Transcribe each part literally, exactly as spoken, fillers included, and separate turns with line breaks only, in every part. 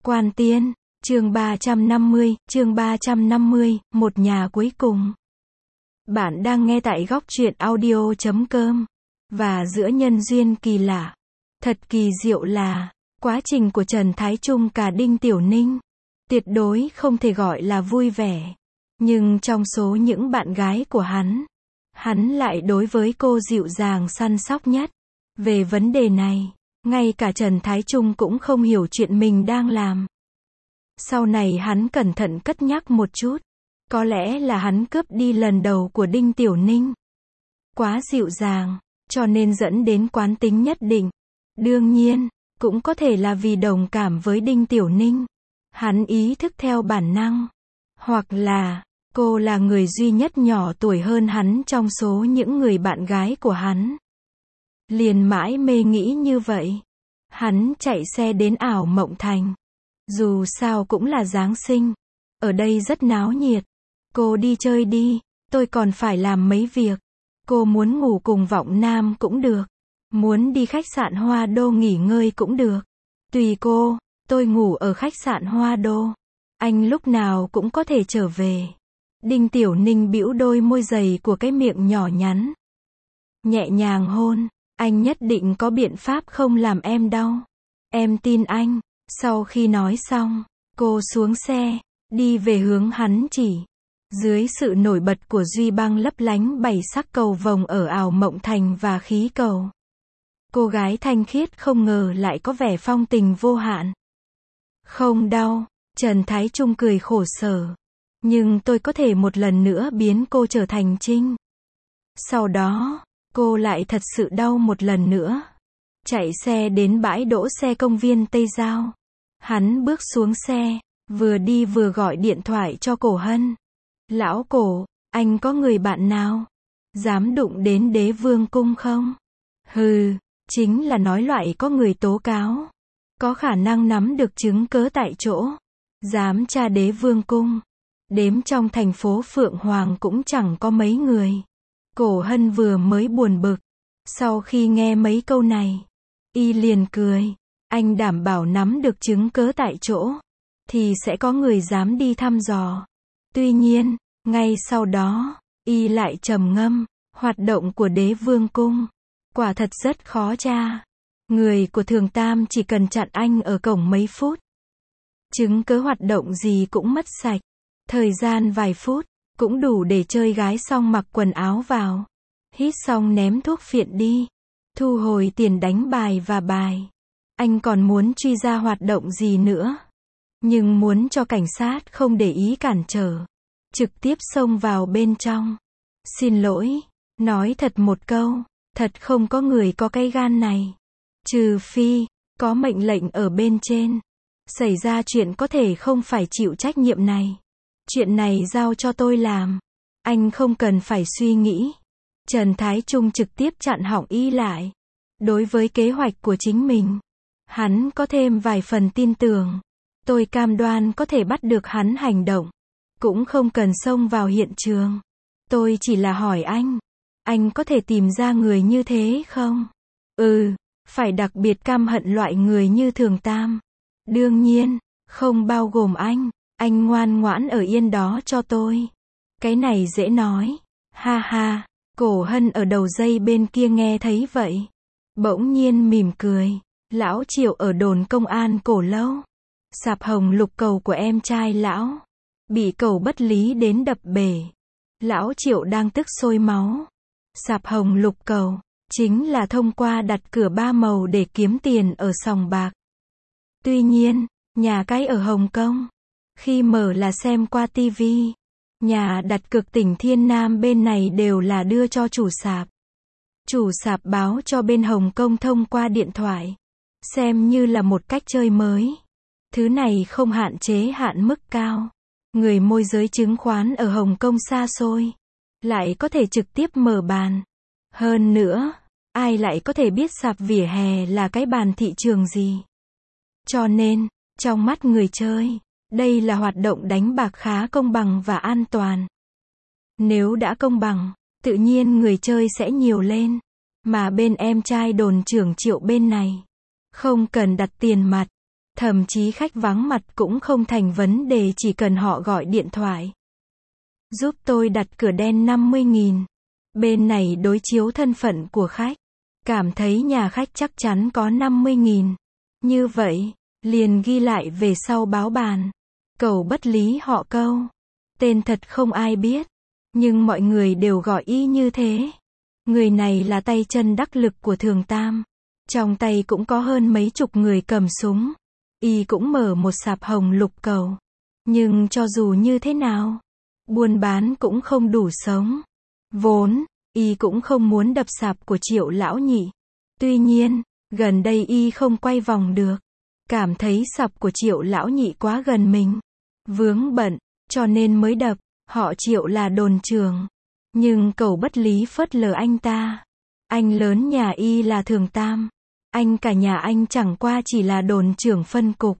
Quan Tiên, chương ba trăm năm mươi, chương ba trăm năm mươi, một nhà cuối cùng. Bạn đang nghe tại góc truyện audio chấm com. Và giữa nhân duyên kỳ lạ, thật kỳ diệu là, quá trình của Trần Thái Trung cả Đinh Tiểu Ninh, tuyệt đối không thể gọi là vui vẻ. Nhưng trong số những bạn gái của hắn, hắn lại đối với cô dịu dàng săn sóc nhất. Về vấn đề này, ngay cả Trần Thái Trung cũng không hiểu chuyện mình đang làm. Sau này hắn cẩn thận cất nhắc một chút. Có lẽ là hắn cướp đi lần đầu của Đinh Tiểu Ninh. Quá dịu dàng, cho nên dẫn đến quán tính nhất định. Đương nhiên, cũng có thể là vì đồng cảm với Đinh Tiểu Ninh. Hắn ý thức theo bản năng. Hoặc là, cô là người duy nhất nhỏ tuổi hơn hắn trong số những người bạn gái của hắn. Liền mãi mê nghĩ như vậy. Hắn chạy xe đến ảo mộng thành. Dù sao cũng là Giáng sinh. Ở đây rất náo nhiệt. Cô đi chơi đi, tôi còn phải làm mấy việc. Cô muốn ngủ cùng Vọng Nam cũng được. Muốn đi khách sạn Hoa Đô nghỉ ngơi cũng được. Tùy cô, tôi ngủ ở khách sạn Hoa Đô. Anh lúc nào cũng có thể trở về. Đinh Tiểu Ninh bĩu đôi môi dày của cái miệng nhỏ nhắn. Nhẹ nhàng hôn, anh nhất định có biện pháp không làm em đau. Em tin anh. Sau khi nói xong, cô xuống xe, đi về hướng hắn chỉ. Dưới sự nổi bật của duy băng lấp lánh bảy sắc cầu vồng ở ảo mộng thành và khí cầu. Cô gái thanh khiết không ngờ lại có vẻ phong tình vô hạn. Không đau, Trần Thái Trung cười khổ sở. Nhưng tôi có thể một lần nữa biến cô trở thành Trinh. Sau đó, cô lại thật sự đau một lần nữa. Chạy xe đến bãi đỗ xe công viên Tây Giao. Hắn bước xuống xe, vừa đi vừa gọi điện thoại cho Cổ Hân. Lão Cổ, anh có người bạn nào? Dám đụng đến Đế Vương cung không? Hừ, chính là nói loại có người tố cáo. Có khả năng nắm được chứng cớ tại chỗ. Dám tra Đế Vương cung. Đếm trong thành phố Phượng Hoàng cũng chẳng có mấy người. Cổ Hân vừa mới buồn bực. Sau khi nghe mấy câu này, y liền cười. Anh đảm bảo nắm được chứng cớ tại chỗ, thì sẽ có người dám đi thăm dò. Tuy nhiên, ngay sau đó, y lại trầm ngâm, hoạt động của Đế Vương cung, quả thật rất khó tra. Người của Thường Tam chỉ cần chặn anh ở cổng mấy phút. Chứng cớ hoạt động gì cũng mất sạch. Thời gian vài phút, cũng đủ để chơi gái xong mặc quần áo vào. Hít xong ném thuốc phiện đi. Thu hồi tiền đánh bài và bài. Anh còn muốn truy ra hoạt động gì nữa. Nhưng muốn cho cảnh sát không để ý cản trở. Trực tiếp xông vào bên trong. Xin lỗi, nói thật một câu, thật không có người có cái gan này. Trừ phi, có mệnh lệnh ở bên trên. Xảy ra chuyện có thể không phải chịu trách nhiệm này. Chuyện này giao cho tôi làm. Anh không cần phải suy nghĩ. Trần Thái Trung trực tiếp chặn họng y lại. Đối với kế hoạch của chính mình, hắn có thêm vài phần tin tưởng. Tôi cam đoan có thể bắt được hắn hành động. Cũng không cần xông vào hiện trường. Tôi chỉ là hỏi anh. Anh có thể tìm ra người như thế không? Ừ, phải đặc biệt căm hận loại người như Thường Tam. Đương nhiên, không bao gồm anh. Anh ngoan ngoãn ở yên đó cho tôi. Cái này dễ nói. Ha ha, Cổ Hân ở đầu dây bên kia nghe thấy vậy. Bỗng nhiên mỉm cười. Lão Triệu ở đồn công an Cổ Lâu. Sạp hồng lục cầu của em trai lão. Bị cầu bất lý đến đập bể. Lão Triệu đang tức sôi máu. Sạp hồng lục cầu, chính là thông qua đặt cửa ba màu để kiếm tiền ở sòng bạc. Tuy nhiên, nhà cái ở Hồng Kông. Khi mở là xem qua tivi. Nhà đặt cược tỉnh Thiên Nam bên này đều là đưa cho chủ sạp. Chủ sạp báo cho bên Hồng Kông thông qua điện thoại. Xem như là một cách chơi mới. Thứ này không hạn chế hạn mức cao. Người môi giới chứng khoán ở Hồng Kông xa xôi. Lại có thể trực tiếp mở bàn. Hơn nữa, ai lại có thể biết sạp vỉa hè là cái bàn thị trường gì. Cho nên, trong mắt người chơi, đây là hoạt động đánh bạc khá công bằng và an toàn. Nếu đã công bằng, tự nhiên người chơi sẽ nhiều lên. Mà bên em trai đồn trưởng Triệu bên này, không cần đặt tiền mặt. Thậm chí khách vắng mặt cũng không thành vấn đề, chỉ cần họ gọi điện thoại. Giúp tôi đặt cửa đen năm mươi nghìn. Bên này đối chiếu thân phận của khách. Cảm thấy nhà khách chắc chắn có năm mươi nghìn. Như vậy, liền ghi lại về sau báo bàn. Cầu bất lý họ Câu. Tên thật không ai biết. Nhưng mọi người đều gọi y như thế. Người này là tay chân đắc lực của Thường Tam. Trong tay cũng có hơn mấy chục người cầm súng. Y cũng mở một sạp hồng lục cầu. Nhưng cho dù như thế nào, buôn bán cũng không đủ sống. Vốn, y cũng không muốn đập sạp của Triệu lão nhị. Tuy nhiên, gần đây y không quay vòng được. Cảm thấy sạp của Triệu lão nhị quá gần mình. Vướng bận, cho nên mới đập. Họ Triệu là đồn trưởng. Nhưng Cầu bất lý phớt lờ anh ta. Anh lớn nhà y là Thường Tam. Anh cả nhà anh chẳng qua chỉ là đồn trưởng phân cục.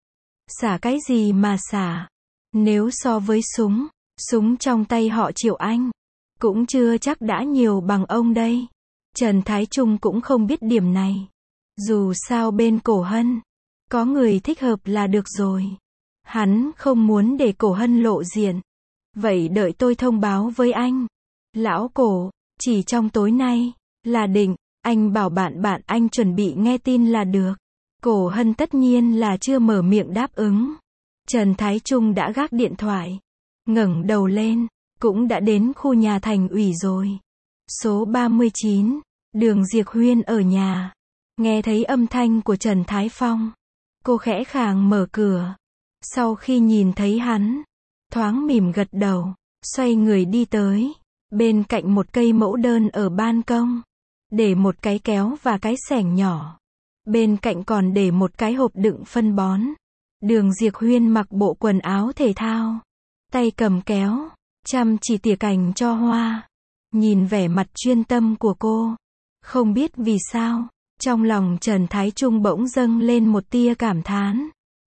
Xả cái gì mà xả. Nếu so với súng, súng trong tay họ Triệu anh, cũng chưa chắc đã nhiều bằng ông đây. Trần Thái Trung cũng không biết điểm này. Dù sao bên Cổ Hân, có người thích hợp là được rồi. Hắn không muốn để Cổ Hân lộ diện. Vậy đợi tôi thông báo với anh. Lão Cổ, chỉ trong tối nay, là định, anh bảo bạn bạn anh chuẩn bị nghe tin là được. Cổ Hân tất nhiên là chưa mở miệng đáp ứng. Trần Thái Trung đã gác điện thoại. Ngẩng đầu lên, cũng đã đến khu nhà thành ủy rồi. Số ba mươi chín, đường Diệc Huyên ở nhà. Nghe thấy âm thanh của Trần Thái Phong. Cô khẽ khàng mở cửa. Sau khi nhìn thấy hắn, thoáng mỉm gật đầu, xoay người đi tới. Bên cạnh một cây mẫu đơn ở ban công, để một cái kéo và cái xẻng nhỏ. Bên cạnh còn để một cái hộp đựng phân bón. Đường Diệc Huyên mặc bộ quần áo thể thao, tay cầm kéo, chăm chỉ tỉa cành cho hoa. Nhìn vẻ mặt chuyên tâm của cô, không biết vì sao, trong lòng Trần Thái Trung bỗng dâng lên một tia cảm thán.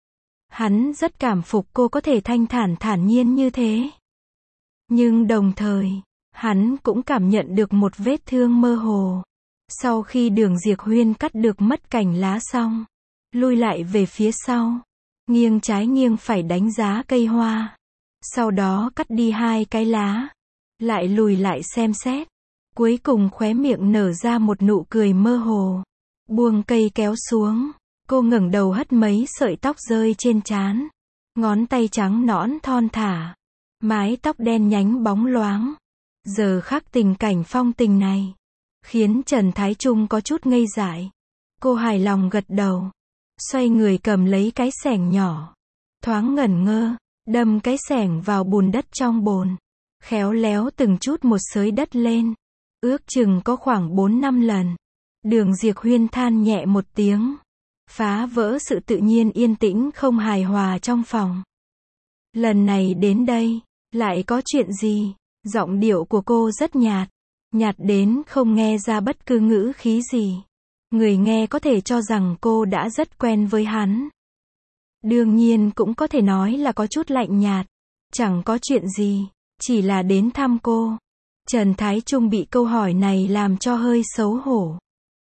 Hắn rất cảm phục cô có thể thanh thản thản nhiên như thế. Nhưng đồng thời, hắn cũng cảm nhận được một vết thương mơ hồ. Sau khi đường Diệc Huyên cắt được mất cành lá xong, lui lại về phía sau, nghiêng trái nghiêng phải đánh giá cây hoa. Sau đó cắt đi hai cái lá, lại lùi lại xem xét. Cuối cùng khóe miệng nở ra một nụ cười mơ hồ. Buông cây kéo xuống, cô ngẩng đầu hất mấy sợi tóc rơi trên trán. Ngón tay trắng nõn thon thả, mái tóc đen nhánh bóng loáng. Giờ khắc tình cảnh phong tình này, khiến Trần Thái Trung có chút ngây dại. Cô hài lòng gật đầu, xoay người cầm lấy cái xẻng nhỏ, thoáng ngẩn ngơ, đâm cái xẻng vào bùn đất trong bồn, khéo léo từng chút một xới đất lên, ước chừng có khoảng bốn năm lần. Đường Diệc Huyên than nhẹ một tiếng, phá vỡ sự tự nhiên yên tĩnh không hài hòa trong phòng. Lần này đến đây, lại có chuyện gì? Giọng điệu của cô rất nhạt, nhạt đến không nghe ra bất cứ ngữ khí gì. Người nghe có thể cho rằng cô đã rất quen với hắn. Đương nhiên cũng có thể nói là có chút lạnh nhạt. Chẳng có chuyện gì, chỉ là đến thăm cô. Trần Thái Trung bị câu hỏi này làm cho hơi xấu hổ.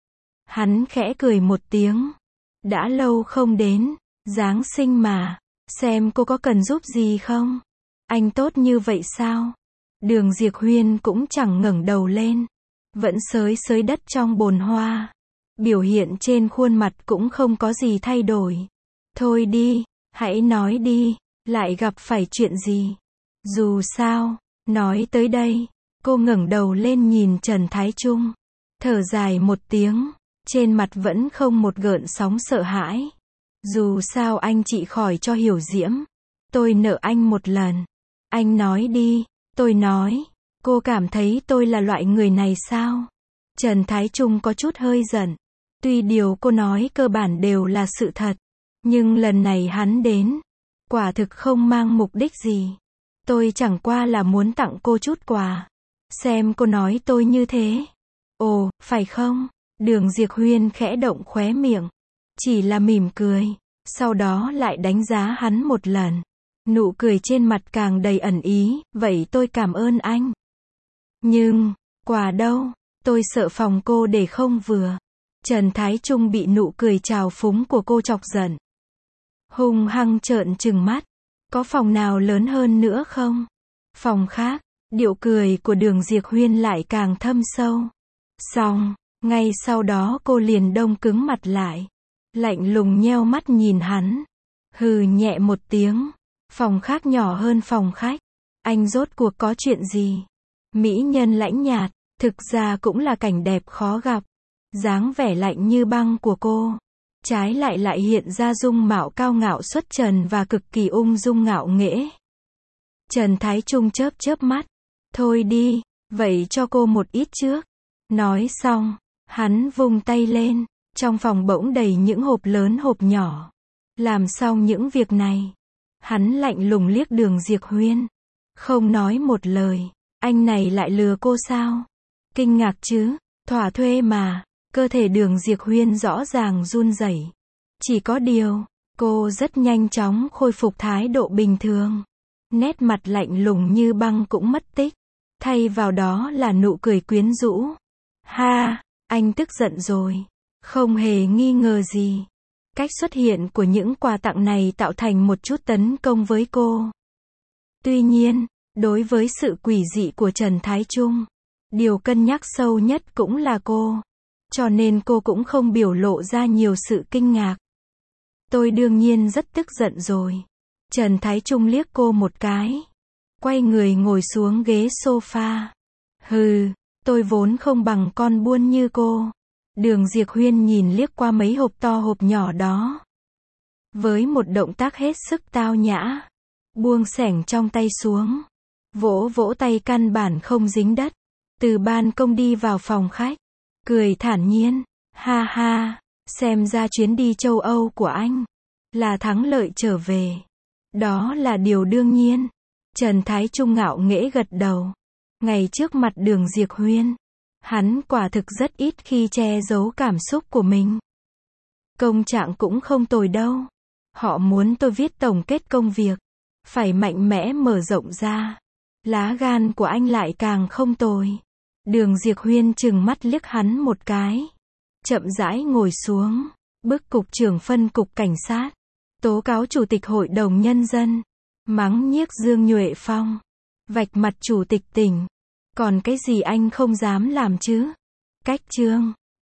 Hắn khẽ cười một tiếng. Đã lâu không đến, Giáng sinh mà, xem cô có cần giúp gì không? Anh tốt như vậy sao? Đường Diệc Huyên cũng chẳng ngẩng đầu lên, vẫn xới xới đất trong bồn hoa. Biểu hiện trên khuôn mặt cũng không có gì thay đổi. Thôi đi, hãy nói đi, lại gặp phải chuyện gì? Dù sao, nói tới đây, cô ngẩng đầu lên nhìn Trần Thái Trung, thở dài một tiếng, trên mặt vẫn không một gợn sóng sợ hãi. Dù sao anh trị khỏi cho Hiểu Diễm, tôi nợ anh một lần. Anh nói đi. Tôi nói, cô cảm thấy tôi là loại người này sao? Trần Thái Trung có chút hơi giận. Tuy điều cô nói cơ bản đều là sự thật, nhưng lần này hắn đến, quả thực không mang mục đích gì. Tôi chẳng qua là muốn tặng cô chút quà. Xem cô nói tôi như thế. Ồ, phải không? Đường Diệc Huyên khẽ động khóe miệng. Chỉ là mỉm cười, sau đó lại đánh giá hắn một lần. Nụ cười trên mặt càng đầy ẩn ý, vậy tôi cảm ơn anh. Nhưng, quà đâu? Tôi sợ phòng cô để không vừa. Trần Thái Trung bị nụ cười trào phúng của cô chọc giận. hung hăng trợn trừng mắt. Có phòng nào lớn hơn nữa không? Phòng khác, điệu cười của Đường Diệc Huyên lại càng thâm sâu. Xong, ngay sau đó cô liền đông cứng mặt lại. Lạnh lùng nheo mắt nhìn hắn. Hừ nhẹ một tiếng. Phòng khác nhỏ hơn phòng khách. Anh rốt cuộc có chuyện gì? Mỹ nhân lãnh nhạt, thực ra cũng là cảnh đẹp khó gặp. Dáng vẻ lạnh như băng của cô, trái lại lại hiện ra dung mạo cao ngạo xuất trần và cực kỳ ung dung ngạo nghễ. Trần Thái Trung chớp chớp mắt. Thôi đi, vậy cho cô một ít trước. Nói xong, hắn vung tay lên. Trong phòng bỗng đầy những hộp lớn hộp nhỏ. Làm xong những việc này, hắn lạnh lùng liếc Đường Diệc Huyên. Không nói một lời. Anh này lại lừa cô sao? Kinh ngạc chứ, thỏa thuê mà. Cơ thể Đường Diệc Huyên rõ ràng run rẩy. Chỉ có điều, cô rất nhanh chóng khôi phục thái độ bình thường. Nét mặt lạnh lùng như băng cũng mất tích. Thay vào đó là nụ cười quyến rũ. Ha, anh tức giận rồi. Không hề nghi ngờ gì. Cách xuất hiện của những quà tặng này tạo thành một chút tấn công với cô. Tuy nhiên, đối với sự quỷ dị của Trần Thái Trung, điều cân nhắc sâu nhất cũng là cô. Cho nên cô cũng không biểu lộ ra nhiều sự kinh ngạc. Tôi đương nhiên rất tức giận rồi. Trần Thái Trung liếc cô một cái. Quay người ngồi xuống ghế sofa. Hừ, tôi vốn không bằng con buôn như cô. Đường Diệc Huyên nhìn liếc qua mấy hộp to hộp nhỏ đó. Với một động tác hết sức tao nhã. Buông xẻng trong tay xuống. Vỗ vỗ tay căn bản không dính đất. Từ ban công đi vào phòng khách. Cười thản nhiên. Ha ha, xem ra chuyến đi châu Âu của anh là thắng lợi trở về. Đó là điều đương nhiên. Trần Thái Trung ngạo nghễ gật đầu. Ngày trước mặt Đường Diệc Huyên, hắn quả thực rất ít khi che giấu cảm xúc của mình. Công trạng cũng không tồi đâu. Họ muốn tôi viết tổng kết công việc. Phải mạnh mẽ mở rộng ra. Lá gan của anh lại càng không tồi. Đường Diệc Huyên trừng mắt liếc hắn một cái. Chậm rãi ngồi xuống. Bức cục trưởng phân cục cảnh sát. Tố cáo chủ tịch hội đồng nhân dân. Mắng nhiếc Dương Nhuệ Phong. Vạch mặt chủ tịch tỉnh. Còn cái gì anh không dám làm chứ? Cách chương.